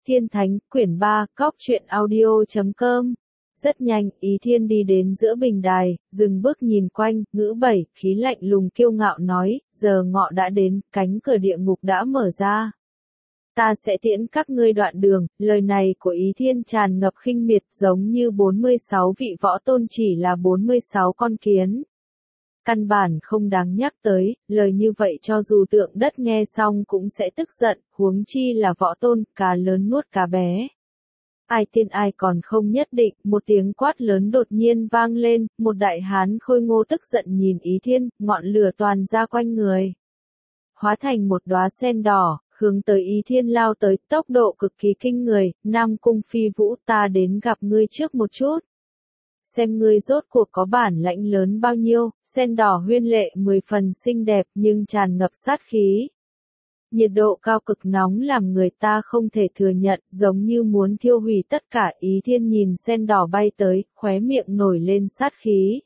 Thiên Thánh, quyển 3, Cóc truyện audio.com. Rất nhanh, Ý Thiên đi đến giữa bình đài, dừng bước nhìn quanh, ngữ 7, khí lạnh lùng kiêu ngạo nói, giờ ngọ đã đến, cánh cửa địa ngục đã mở ra. Ta sẽ tiễn các ngươi đoạn đường, lời này của Ý Thiên tràn ngập khinh miệt giống như 46 vị võ tôn chỉ là 46 con kiến. Căn bản không đáng nhắc tới, lời như vậy cho dù tượng đất nghe xong cũng sẽ tức giận, huống chi là võ tôn, cá lớn nuốt cá bé. Ai tiên ai còn không nhất định, một tiếng quát lớn đột nhiên vang lên, một đại hán khôi ngô tức giận nhìn Ý Thiên, ngọn lửa toàn ra quanh người. Hóa thành một đóa sen đỏ, hướng tới Ý Thiên lao tới, tốc độ cực kỳ kinh người, Nam Cung Phi Vũ ta đến gặp ngươi trước một chút. Xem ngươi rốt cuộc có bản lãnh lớn bao nhiêu, sen đỏ huyên lệ 10 phần xinh đẹp nhưng tràn ngập sát khí. Nhiệt độ cao cực nóng làm người ta không thể thừa nhận, giống như muốn thiêu hủy tất cả. Ý Thiên nhìn sen đỏ bay tới, khóe miệng nổi lên sát khí.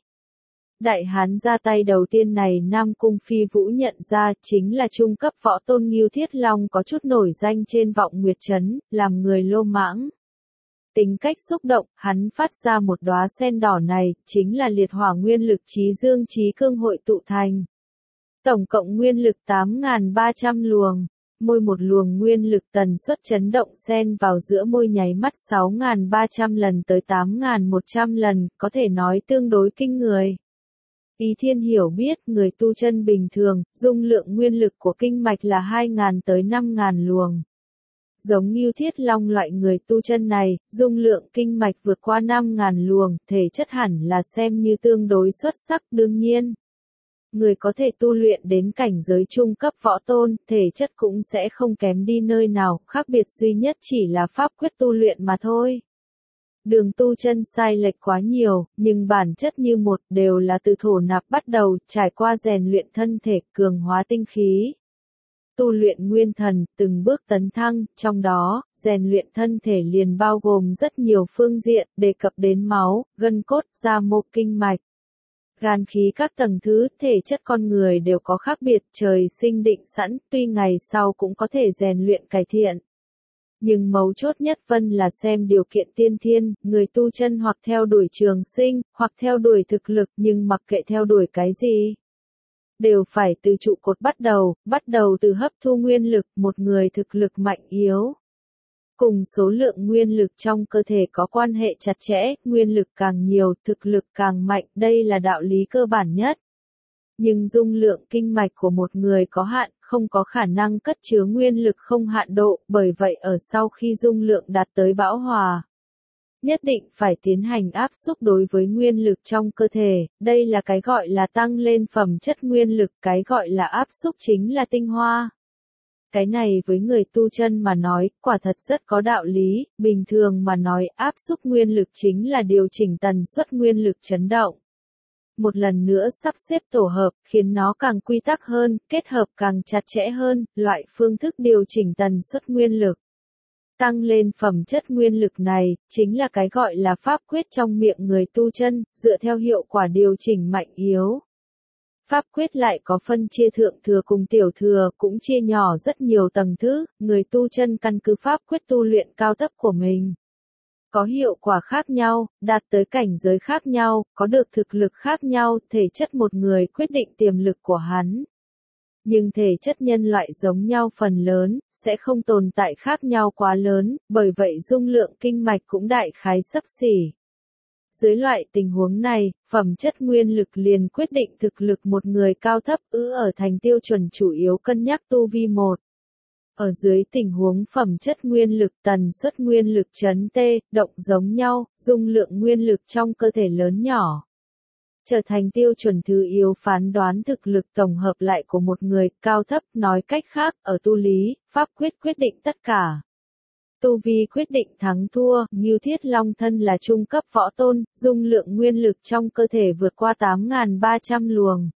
Đại hán ra tay đầu tiên này Nam Cung Phi Vũ nhận ra chính là trung cấp võ tôn Ngưu Thiết Long có chút nổi danh trên Vọng Nguyệt Trấn, làm người lô mãng. Tính cách xúc động, hắn phát ra một đóa sen đỏ này, chính là liệt hỏa nguyên lực trí dương trí cương hội tụ thành. Tổng cộng nguyên lực 8.300 luồng, mỗi một luồng nguyên lực tần suất chấn động xen vào giữa môi nháy mắt 6.300 lần tới 8.100 lần, có thể nói tương đối kinh người. Ý Thiên hiểu biết người tu chân bình thường, dung lượng nguyên lực của kinh mạch là 2.000 tới 5.000 luồng. Giống Ngưu Thiết Long loại người tu chân này, dung lượng kinh mạch vượt qua 5.000 luồng, thể chất hẳn là xem như tương đối xuất sắc. Đương nhiên, người có thể tu luyện đến cảnh giới trung cấp võ tôn, thể chất cũng sẽ không kém đi nơi nào, khác biệt duy nhất chỉ là pháp quyết tu luyện mà thôi. Đường tu chân sai lệch quá nhiều, nhưng bản chất như một đều là từ thổ nạp bắt đầu, trải qua rèn luyện thân thể, cường hóa tinh khí. Tu luyện nguyên thần, từng bước tấn thăng, trong đó, rèn luyện thân thể liền bao gồm rất nhiều phương diện, đề cập đến máu, gân cốt, da mộc kinh mạch. Gan khí các tầng thứ, thể chất con người đều có khác biệt, trời sinh định sẵn, tuy ngày sau cũng có thể rèn luyện cải thiện. Nhưng mấu chốt nhất vẫn là xem điều kiện tiên thiên, người tu chân hoặc theo đuổi trường sinh, hoặc theo đuổi thực lực, nhưng mặc kệ theo đuổi cái gì, đều phải từ trụ cột bắt đầu từ hấp thu nguyên lực, một người thực lực mạnh yếu. Cùng số lượng nguyên lực trong cơ thể có quan hệ chặt chẽ, nguyên lực càng nhiều, thực lực càng mạnh, đây là đạo lý cơ bản nhất. Nhưng dung lượng kinh mạch của một người có hạn, không có khả năng cất chứa nguyên lực không hạn độ, bởi vậy ở sau khi dung lượng đạt tới bão hòa, nhất định phải tiến hành áp xúc đối với nguyên lực trong cơ thể, đây là cái gọi là tăng lên phẩm chất nguyên lực, cái gọi là áp xúc chính là tinh hoa. Cái này với người tu chân mà nói, quả thật rất có đạo lý, bình thường mà nói áp xúc nguyên lực chính là điều chỉnh tần suất nguyên lực chấn động. Một lần nữa sắp xếp tổ hợp, khiến nó càng quy tắc hơn, kết hợp càng chặt chẽ hơn, loại phương thức điều chỉnh tần suất nguyên lực. Tăng lên phẩm chất nguyên lực này, chính là cái gọi là pháp quyết trong miệng người tu chân, dựa theo hiệu quả điều chỉnh mạnh yếu. Pháp quyết lại có phân chia thượng thừa cùng tiểu thừa, cũng chia nhỏ rất nhiều tầng thứ, người tu chân căn cứ pháp quyết tu luyện cao thấp của mình. Có hiệu quả khác nhau, đạt tới cảnh giới khác nhau, có được thực lực khác nhau, thể chất một người quyết định tiềm lực của hắn. Nhưng thể chất nhân loại giống nhau phần lớn, sẽ không tồn tại khác nhau quá lớn, bởi vậy dung lượng kinh mạch cũng đại khái xấp xỉ. Dưới loại tình huống này, phẩm chất nguyên lực liền quyết định thực lực một người cao thấp ở thành tiêu chuẩn chủ yếu cân nhắc tu vi một. Ở dưới tình huống phẩm chất nguyên lực tần suất nguyên lực chấn tê, động giống nhau, dung lượng nguyên lực trong cơ thể lớn nhỏ. Trở thành tiêu chuẩn thứ yếu phán đoán thực lực tổng hợp lại của một người, cao thấp, nói cách khác, ở tu lý, pháp quyết quyết định tất cả. Tu vi quyết định thắng thua, Ngưu Thiết Long thân là trung cấp võ tôn, dung lượng nguyên lực trong cơ thể vượt qua 8.300 luồng.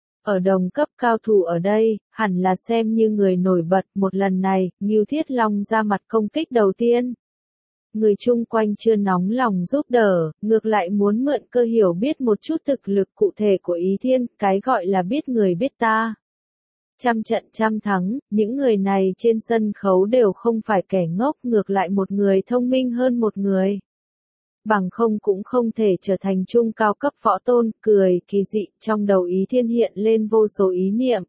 Ở đồng cấp cao thủ ở đây, hẳn là xem như người nổi bật, một lần này, Ngưu Thiết Long ra mặt công kích đầu tiên. Người chung quanh chưa nóng lòng giúp đỡ, ngược lại muốn mượn cơ hiểu biết một chút thực lực cụ thể của Ý Thiên, cái gọi là biết người biết ta. Trăm trận trăm thắng, những người này trên sân khấu đều không phải kẻ ngốc, ngược lại một người thông minh hơn một người. Bằng không cũng không thể trở thành trung cao cấp võ tôn, cười kỳ dị, trong đầu Ý Thiên hiện lên vô số ý niệm.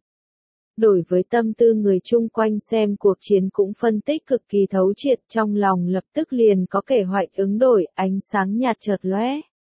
Đổi với tâm tư người chung quanh xem cuộc chiến cũng phân tích cực kỳ thấu triệt, trong lòng lập tức liền có kế hoạch ứng đổi, ánh sáng nhạt chợt lóe.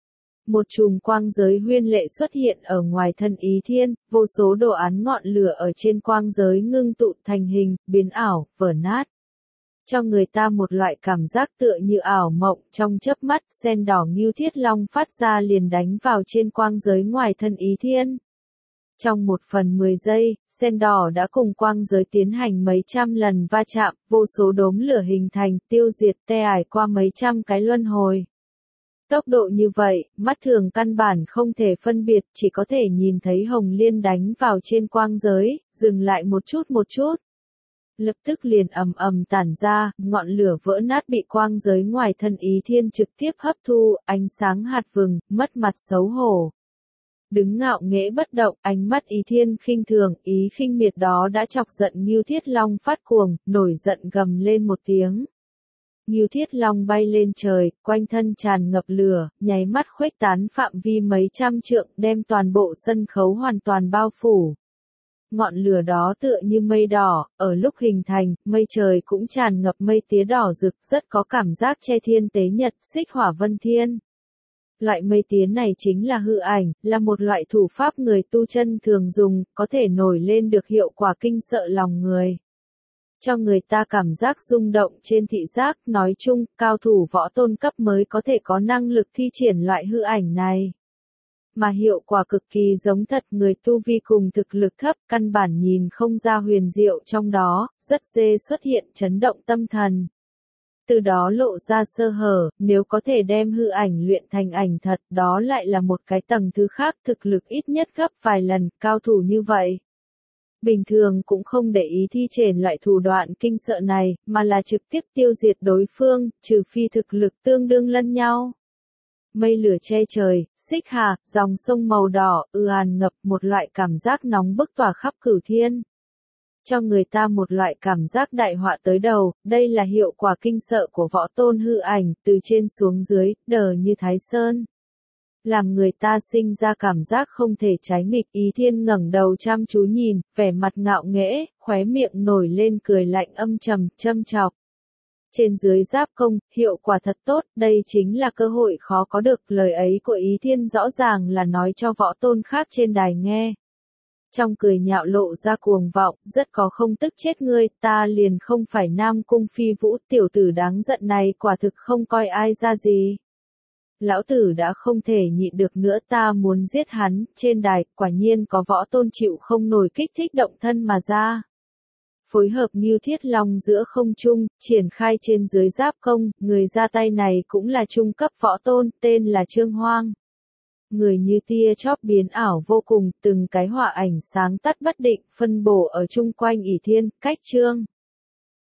Một chùm quang giới huyên lệ xuất hiện ở ngoài thân Ý Thiên, vô số đồ án ngọn lửa ở trên quang giới ngưng tụ thành hình, biến ảo, vỡ nát. Cho người ta một loại cảm giác tựa như ảo mộng, trong chớp mắt, sen đỏ Ngưu Thiết Long phát ra liền đánh vào trên quang giới ngoài thân Ý Thiên. Trong 1/10 giây, sen đỏ đã cùng quang giới tiến hành mấy trăm lần va chạm, vô số đốm lửa hình thành, tiêu diệt te ải qua mấy trăm cái luân hồi. Tốc độ như vậy, mắt thường căn bản không thể phân biệt, chỉ có thể nhìn thấy hồng liên đánh vào trên quang giới, dừng lại một chút. Lập tức liền ầm ầm tản ra, ngọn lửa vỡ nát bị quang giới ngoài thân Ý Thiên trực tiếp hấp thu, ánh sáng hạt vừng, mất mặt xấu hổ. Đứng ngạo nghễ bất động, ánh mắt Ý Thiên khinh thường, ý khinh miệt đó đã chọc giận Ngưu Thiết Long phát cuồng, nổi giận gầm lên một tiếng. Ngưu Thiết Long bay lên trời, quanh thân tràn ngập lửa, nháy mắt khuếch tán phạm vi mấy trăm trượng, đem toàn bộ sân khấu hoàn toàn bao phủ. Ngọn lửa đó tựa như mây đỏ, ở lúc hình thành, mây trời cũng tràn ngập mây tía đỏ rực, rất có cảm giác che thiên tế nhật, xích hỏa vân thiên. Loại mây tía này chính là hư ảnh, là một loại thủ pháp người tu chân thường dùng, có thể nổi lên được hiệu quả kinh sợ lòng người. Cho người ta cảm giác rung động trên thị giác, nói chung, cao thủ võ tôn cấp mới có thể có năng lực thi triển loại hư ảnh này. Mà hiệu quả cực kỳ giống thật, người tu vi cùng thực lực thấp, căn bản nhìn không ra huyền diệu trong đó, rất dễ xuất hiện chấn động tâm thần. Từ đó lộ ra sơ hở, nếu có thể đem hư ảnh luyện thành ảnh thật, đó lại là một cái tầng thứ khác, thực lực ít nhất gấp vài lần, cao thủ như vậy. Bình thường cũng không để ý thi triển loại thủ đoạn kinh sợ này, mà là trực tiếp tiêu diệt đối phương, trừ phi thực lực tương đương lẫn nhau. Mây lửa che trời, xích hà, dòng sông màu đỏ, ngập, một loại cảm giác nóng bức tỏa khắp cửu thiên. Cho người ta một loại cảm giác đại họa tới đầu, đây là hiệu quả kinh sợ của võ tôn hư ảnh, từ trên xuống dưới, đờ như Thái Sơn. Làm người ta sinh ra cảm giác không thể trái nghịch. Ý Thiên ngẩng đầu chăm chú nhìn, vẻ mặt ngạo nghễ, khóe miệng nổi lên cười lạnh âm trầm, châm chọc. Trên dưới giáp công, hiệu quả thật tốt, đây chính là cơ hội khó có được, lời ấy của Ý Thiên rõ ràng là nói cho võ tôn khác trên đài nghe. Trong cười nhạo lộ ra cuồng vọng, rất có không tức chết ngươi, ta liền không phải Nam Cung Phi Vũ, tiểu tử đáng giận này quả thực không coi ai ra gì. Lão tử đã không thể nhịn được nữa, ta muốn giết hắn, trên đài, quả nhiên có võ tôn chịu không nổi kích thích động thân mà ra. Phối hợp Ngưu Thiết Long giữa không trung, triển khai trên dưới giáp công, người ra tay này cũng là trung cấp võ tôn, tên là Trương Hoang. Người như tia chóp biến ảo vô cùng, từng cái họa ảnh sáng tắt bất định, phân bổ ở chung quanh Ỷ Thiên, cách Trương